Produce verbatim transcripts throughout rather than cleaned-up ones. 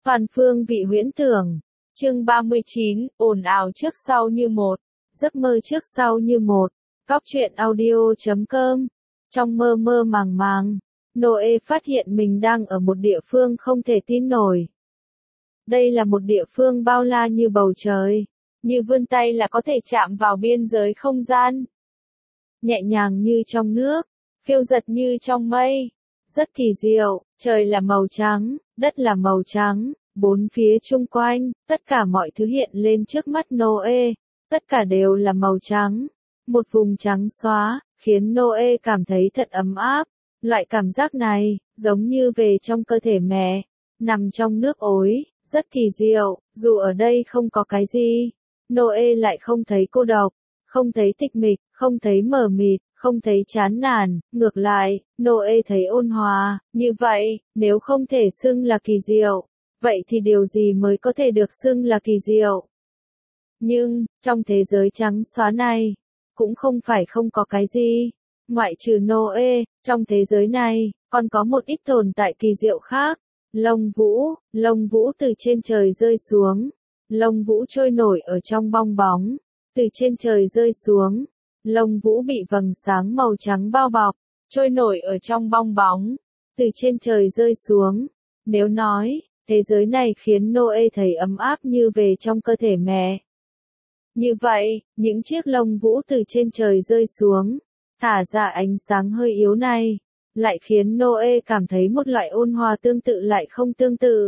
Toàn phương vị huyễn tưởng. Chương ba mươi chín, ồn ào trước sau như một. Giấc mơ trước sau như một. Cóc truyện audio chấm com. Trong mơ mơ màng màng, Noe phát hiện mình đang ở một địa phương không thể tin nổi. Đây là một địa phương bao la như bầu trời, như vươn tay là có thể chạm vào biên giới không gian. Nhẹ nhàng như trong nước, phiêu dật như trong mây. Rất kỳ diệu, trời là màu trắng, đất là màu trắng, bốn phía chung quanh, tất cả mọi thứ hiện lên trước mắt Noe, tất cả đều là màu trắng. Một vùng trắng xóa, khiến Noe cảm thấy thật ấm áp. Loại cảm giác này, giống như về trong cơ thể mẹ, nằm trong nước ối, rất kỳ diệu, dù ở đây không có cái gì. Noe lại không thấy cô độc, không thấy tịch mịch, không thấy mờ mịt, không thấy chán nản, ngược lại, Noe thấy ôn hòa. Như vậy, nếu không thể xưng là kỳ diệu, vậy thì điều gì mới có thể được xưng là kỳ diệu? Nhưng, trong thế giới trắng xóa này, cũng không phải không có cái gì. Ngoại trừ Noe, trong thế giới này, còn có một ít tồn tại kỳ diệu khác. Lông vũ, lông vũ từ trên trời rơi xuống. Lông vũ trôi nổi ở trong bong bóng, từ trên trời rơi xuống. Lông vũ bị vầng sáng màu trắng bao bọc, trôi nổi ở trong bong bóng, từ trên trời rơi xuống. Nếu nói, thế giới này khiến Noe thấy ấm áp như về trong cơ thể mẹ. Như vậy, những chiếc lông vũ từ trên trời rơi xuống, thả ra ánh sáng hơi yếu này, lại khiến Noe cảm thấy một loại ôn hòa tương tự lại không tương tự.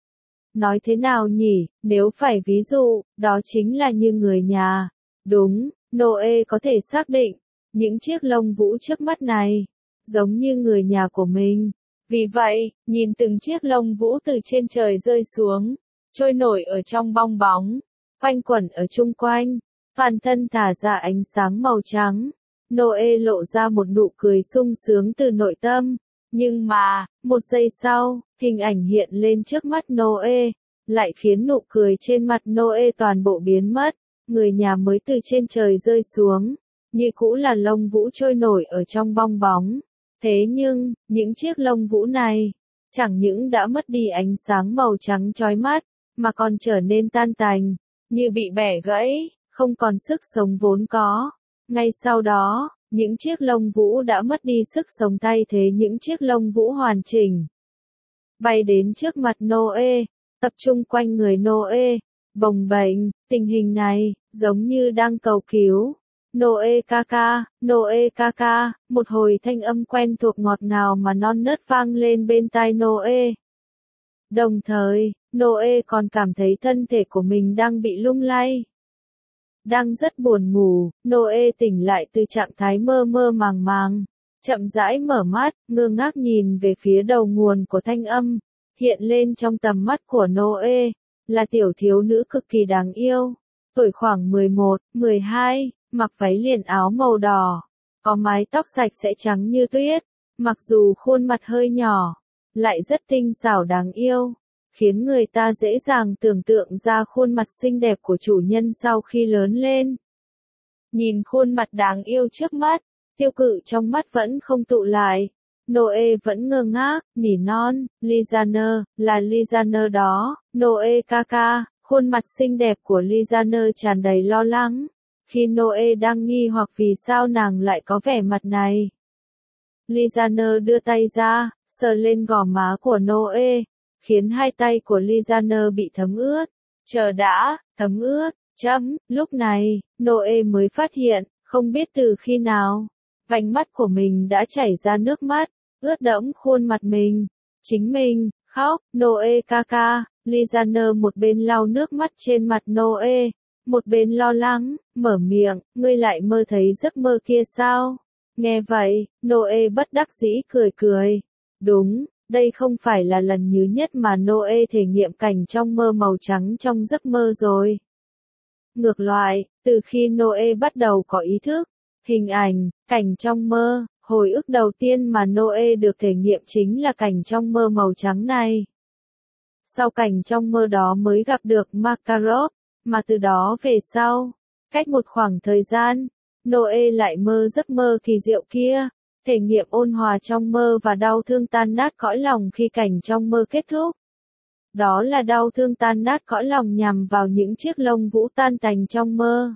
Nói thế nào nhỉ, nếu phải ví dụ, đó chính là như người nhà. Đúng, Noe có thể xác định, những chiếc lông vũ trước mắt này, giống như người nhà của mình. Vì vậy, nhìn từng chiếc lông vũ từ trên trời rơi xuống, trôi nổi ở trong bong bóng, quanh quẩn ở chung quanh, toàn thân thả ra ánh sáng màu trắng. Noe lộ ra một nụ cười sung sướng từ nội tâm. Nhưng mà, một giây sau, hình ảnh hiện lên trước mắt Noe, lại khiến nụ cười trên mặt Noe toàn bộ biến mất. Người nhà mới từ trên trời rơi xuống, như cũ là lông vũ trôi nổi ở trong bong bóng. Thế nhưng, những chiếc lông vũ này, chẳng những đã mất đi ánh sáng màu trắng chói mắt, mà còn trở nên tan tành, như bị bẻ gãy, không còn sức sống vốn có. Ngay sau đó, những chiếc lông vũ đã mất đi sức sống thay thế những chiếc lông vũ hoàn chỉnh. Bay đến trước mặt Noe, tập trung quanh người Noe, bồng bềnh. Tình hình này, giống như đang cầu cứu. Noe ca ca, Noe ca ca, một hồi thanh âm quen thuộc ngọt ngào mà non nớt vang lên bên tai Noe. Đồng thời, Noe còn cảm thấy thân thể của mình đang bị lung lay. Đang rất buồn ngủ, Noe tỉnh lại từ trạng thái mơ mơ màng màng, chậm rãi mở mắt, ngơ ngác nhìn về phía đầu nguồn của thanh âm. Hiện lên trong tầm mắt của Noe, là tiểu thiếu nữ cực kỳ đáng yêu, tuổi khoảng mười một, mười hai, mặc váy liền áo màu đỏ, có mái tóc sạch sẽ trắng như tuyết, mặc dù khuôn mặt hơi nhỏ, lại rất tinh xảo đáng yêu, khiến người ta dễ dàng tưởng tượng ra khuôn mặt xinh đẹp của chủ nhân sau khi lớn lên. Nhìn khuôn mặt đáng yêu trước mắt, tiêu cự trong mắt vẫn không tụ lại. Noe vẫn ngơ ngác, nỉ non, Lizaner, là Lizaner đó. Noe ca ca, khuôn mặt xinh đẹp của Lizaner tràn đầy lo lắng, khi Noe đang nghi hoặc vì sao nàng lại có vẻ mặt này. Lizaner đưa tay ra, sờ lên gò má của Noe, khiến hai tay của Lizaner bị thấm ướt. Chờ đã, thấm ướt, chấm, lúc này, Noe mới phát hiện, không biết từ khi nào, vành mắt của mình đã chảy ra nước mắt, ướt đẫm khuôn mặt mình. Chính mình, khóc, Noe ca ca. Lizaner một bên lau nước mắt trên mặt Noe, một bên lo lắng, mở miệng, ngươi lại mơ thấy giấc mơ kia sao? Nghe vậy, Noe bất đắc dĩ cười cười. Đúng, đây không phải là lần thứ nhất mà Noe thể nghiệm cảnh trong mơ màu trắng trong giấc mơ rồi. Ngược lại, từ khi Noe bắt đầu có ý thức, hình ảnh, cảnh trong mơ, hồi ức đầu tiên mà Noe được thể nghiệm chính là cảnh trong mơ màu trắng này. Sau cảnh trong mơ đó mới gặp được Makarov, mà từ đó về sau, cách một khoảng thời gian, Noe lại mơ giấc mơ kỳ diệu kia, thể nghiệm ôn hòa trong mơ và đau thương tan nát cõi lòng khi cảnh trong mơ kết thúc. Đó là đau thương tan nát cõi lòng nhằm vào những chiếc lông vũ tan tành trong mơ.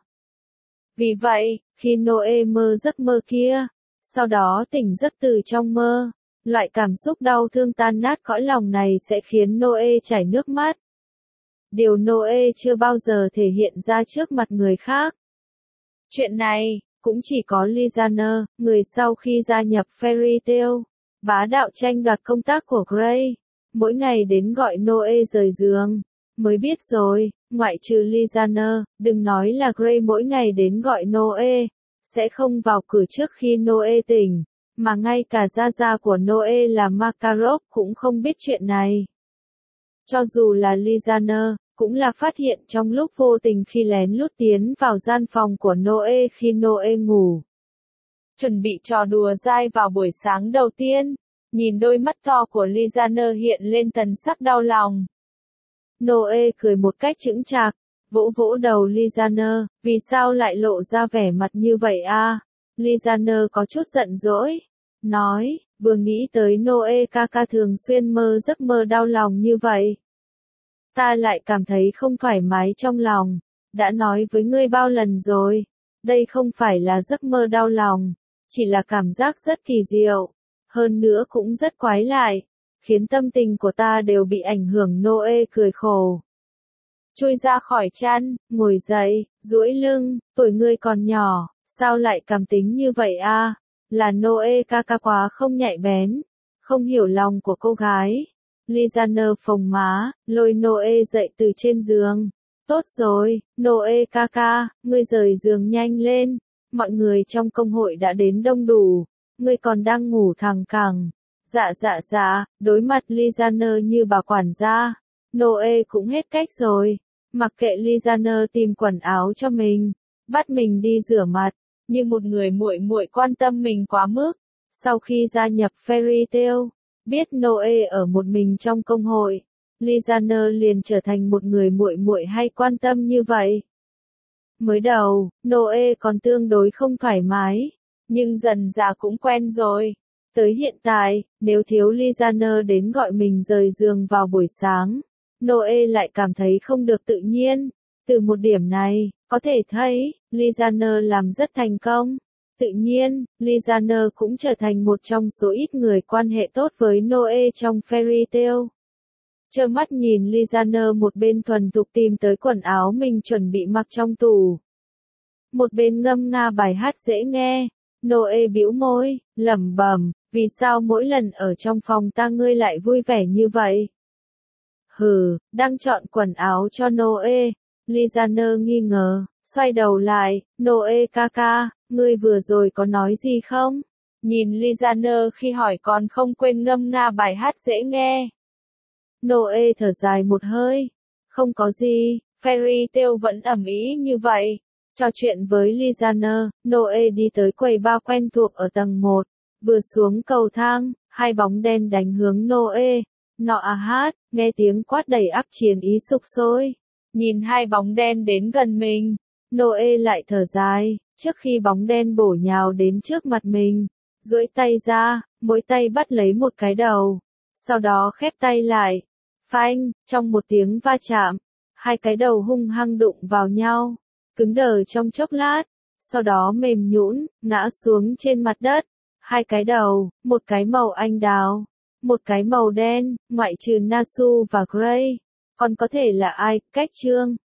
Vì vậy, khi Noe mơ giấc mơ kia, sau đó tỉnh giấc từ trong mơ, loại cảm xúc đau thương tan nát cõi lòng này sẽ khiến Noe chảy nước mắt. Điều Noe chưa bao giờ thể hiện ra trước mặt người khác. Chuyện này, cũng chỉ có Lizaner, người sau khi gia nhập Fairy Tail, bá đạo tranh đoạt công tác của Gray, mỗi ngày đến gọi Noe rời giường, mới biết rồi, ngoại trừ Lizaner, đừng nói là Gray mỗi ngày đến gọi Noe, sẽ không vào cửa trước khi Noe tỉnh, mà ngay cả gia gia của Noe là Makarov cũng không biết chuyện này. Cho dù là Lizaner, cũng là phát hiện trong lúc vô tình khi lén lút tiến vào gian phòng của Noe khi Noe ngủ. Chuẩn bị trò đùa dai vào buổi sáng đầu tiên, nhìn đôi mắt to của Lizaner hiện lên thần sắc đau lòng. Noe cười một cách chững chạc, vỗ vỗ đầu Lizaner, vì sao lại lộ ra vẻ mặt như vậy a? À? Lizaner có chút giận dỗi, nói, vừa nghĩ tới Noe ca ca thường xuyên mơ giấc mơ đau lòng như vậy. Ta lại cảm thấy không thoải mái trong lòng, đã nói với ngươi bao lần rồi, đây không phải là giấc mơ đau lòng, chỉ là cảm giác rất kỳ diệu, hơn nữa cũng rất quái lạ, khiến tâm tình của ta đều bị ảnh hưởng. Noe cười khổ. Chui ra khỏi chăn, ngồi dậy, duỗi lưng, tuổi ngươi còn nhỏ, sao lại cảm tính như vậy a? À? Là Noe ca ca quá không nhạy bén, không hiểu lòng của cô gái. Lizaner phồng má, lôi Noe dậy từ trên giường. Tốt rồi, Noe ca ca, ngươi rời giường nhanh lên, mọi người trong công hội đã đến đông đủ, ngươi còn đang ngủ thẳng cẳng. Dạ dạ dạ, đối mặt Lizaner như bà quản gia, Noe cũng hết cách rồi, mặc kệ Lizaner tìm quần áo cho mình, bắt mình đi rửa mặt, như một người muội muội quan tâm mình quá mức. Sau khi gia nhập Fairy Tail, biết Noe ở một mình trong công hội, Lizaner liền trở thành một người muội muội hay quan tâm như vậy. Mới đầu, Noe còn tương đối không thoải mái, nhưng dần dà cũng quen rồi. Tới hiện tại, nếu thiếu Lizaner đến gọi mình rời giường vào buổi sáng, Noe lại cảm thấy không được tự nhiên. Từ một điểm này, có thể thấy, Lizaner làm rất thành công. Tự nhiên, Lizaner cũng trở thành một trong số ít người quan hệ tốt với Noe trong Fairy Tail. Trơ mắt nhìn Lizaner một bên thuần thục tìm tới quần áo mình chuẩn bị mặc trong tủ, một bên ngâm nga bài hát dễ nghe, Noe bĩu môi, lẩm bẩm, vì sao mỗi lần ở trong phòng ta ngươi lại vui vẻ như vậy? Hừ, đang chọn quần áo cho Noe. Lizaner nghi ngờ, xoay đầu lại, Noe ca ca, ngươi vừa rồi có nói gì không? Nhìn Lizaner khi hỏi còn không quên ngâm nga bài hát dễ nghe. Noe thở dài một hơi, không có gì, Fairy Tail vẫn ầm ĩ như vậy. Trò chuyện với Lizaner, Noe đi tới quầy bar quen thuộc ở tầng một, vừa xuống cầu thang, hai bóng đen đánh hướng Noe. Nọ à hát, nghe tiếng quát đầy áp chiến ý sục sôi. Nhìn hai bóng đen đến gần mình, Noe lại thở dài, trước khi bóng đen bổ nhào đến trước mặt mình, duỗi tay ra, mỗi tay bắt lấy một cái đầu, sau đó khép tay lại. Phanh, trong một tiếng va chạm, hai cái đầu hung hăng đụng vào nhau, cứng đờ trong chốc lát, sau đó mềm nhũn, ngã xuống trên mặt đất. Hai cái đầu, một cái màu anh đào, một cái màu đen, ngoại trừ Nasu và Gray, còn có thể là ai? Cách chương